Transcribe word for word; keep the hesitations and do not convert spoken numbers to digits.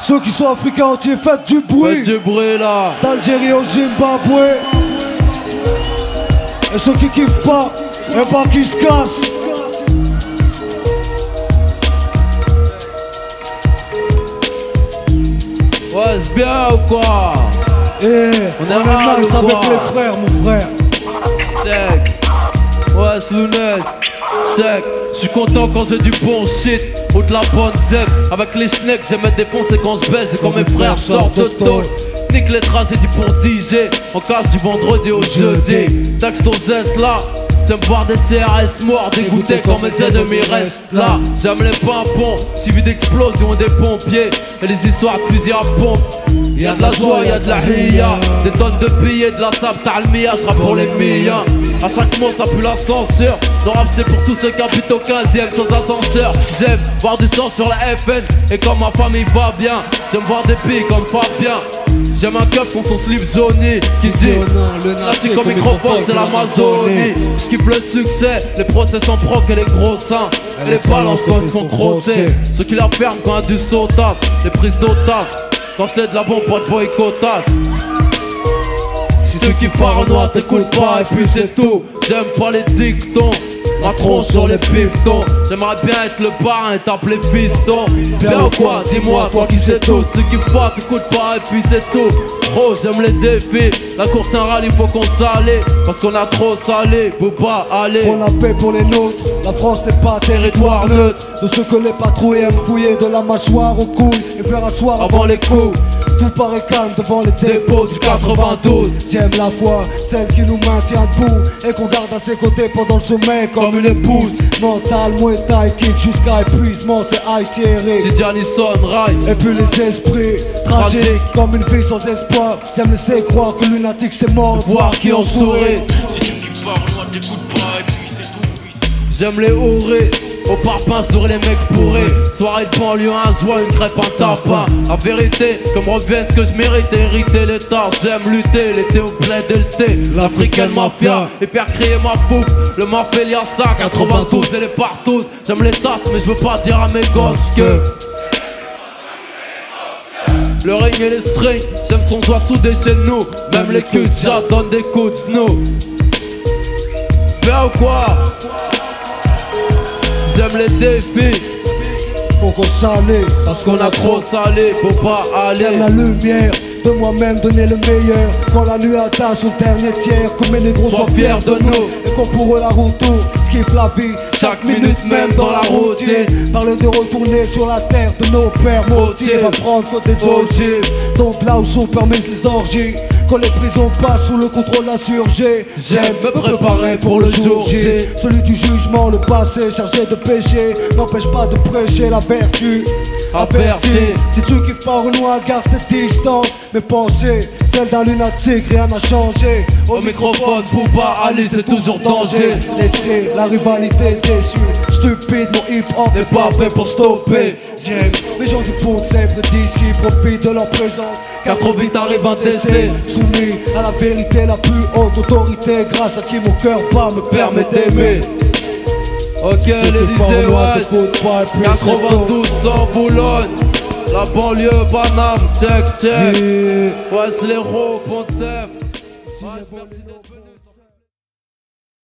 Ceux qui sont africains entiers, faites du bruit. Faites du bruit là. D'Algérie au Zimbabwe. Et ceux qui kiffent pas, et pas qui se cassent. Ouais, c'est bien ou quoi? Eh, on est en nice avec les frères, mon frère. Check. Ouais, c'est Lounès. Check. J'suis content quand j'ai du bon shit ou de la bonne zèbre. Avec les snacks, j'aime me défoncer quand j'baise. Et quand mes frères sortent de tôle. Nique les traces et du pour D J. On casse du vendredi au jeudi. Texte aux Z là. J'aime voir des C R S morts, dégoûtés quand mes ennemis restent là. J'aime les pimpons, suivi d'explosions et des pompiers. Et les histoires de fusils à pompe. Y'a de la joie, y'a de la hiya. Des tonnes de billets, de la sable, talmia, j'rappe pour les miens. A chaque mot ça pue l'ascenseur. Le rap c'est pour tous ceux qui habitent au quinzième sans ascenseur. J'aime voir du sang sur la F N. Et quand ma famille va bien, j'aime voir des filles comme Fabien. J'aime un keuf pour son slip jauni qui dit Natique au microphone c'est l'Amazonie. J'kiffe le succès, les procès sont proc et les gros seins. Et les balances quand ils sont grossés. Ceux qui la ferment quand il y a du sautage. Les prises d'otages, quand c'est de la bombe pas de boycottage. Si ceux qui paranoient t'écoutent pas et puis c'est tout. J'aime pas les dictons, la tronche sur les pistons. J'aimerais bien être le parrain et t'appeler fiston. Bien ou quoi, dis-moi, toi qui sais tout. Ceux qui pas t'écoutent pas et puis c'est tout. Oh j'aime les défis, la course un rallye faut qu'on s'allait. Parce qu'on a trop salé, Bouba allez. Pour la paix pour les nôtres, la France n'est pas territoire neutre. De ceux que les patrouilles aiment fouiller de la mâchoire aux couilles et faire asseoir avant les coups. Tout paraît calme devant les dépôts du quatre-vingt-douze. J'aime la foi, celle qui nous maintient debout et qu'on garde à ses côtés pendant le sommeil comme une épouse. Mental, Muay Thai, kick jusqu'à épuisement, c'est Haïti. Tidiane Sunrise. Et puis les esprits, tragiques comme une vie sans espoir. J'aime laisser croire que lunatique c'est mort, voir qui en sourit. Si tu kiffes pas, moi t'écoutes pas et puis c'est tout. J'aime les hourés, au parpaing sourire les mecs bourrés. Soirée de banlieue, un joint, une crêpe, un tapin. La vérité, comme revienne ce que je mérite, hériter l'état. J'aime lutter, l'été au bled et le thé. L'africaine mafia, et faire crier ma fouque. Le mafia ça, quatre-vingt-douze et les partous. J'aime les tasses, mais je veux pas dire à mes gosses que le ring et les strings, j'aime son doigt soudé chez nous. Même les culs de donnent des coups de nous. Bien ou quoi? J'aime les défis. Faut qu'on s'allait, parce qu'on a trop salé, faut pas aller. J'aime la lumière, de moi-même donner le meilleur. Quand la nuit atteint son dernier tiers, que mes négros soient fiers de nous. Et qu'on pour eux la route tourne, kiffe la vie, chaque minute même dans la routine. Parle de retourner sur la terre de nos pères, motive à prendre que des ogives. Donc là où sont permises les orgies, quand les prisons passent sous le contrôle insurgé. J'aime me préparer pour le jour J. Celui du jugement, le passé chargé de péché n'empêche pas de prêcher la vertu. Averti, si tu kiffes pas Renoir, garde tes distances. Mes pensées, celles d'un lunatique, rien n'a changé. Au microphone, Bouba Ali, c'est toujours danger. Laissez la rivalité déçue, stupide, mon hip-hop n'est pas prêt pour stopper. J'aime les gens du pont de Sèvres d'ici, profitent de leur présence. Car trop vite arrive un décès. Soumis à la vérité, la plus haute autorité, grâce à qui mon cœur bat me permet d'aimer. Ok, l'Élysée Ouest, quatre-vingt-douze sans Boulogne. La banlieue, Paname, check, check. Ouais, c'est les Ro, Pont de Sèvres. Ouais, merci d'être venu.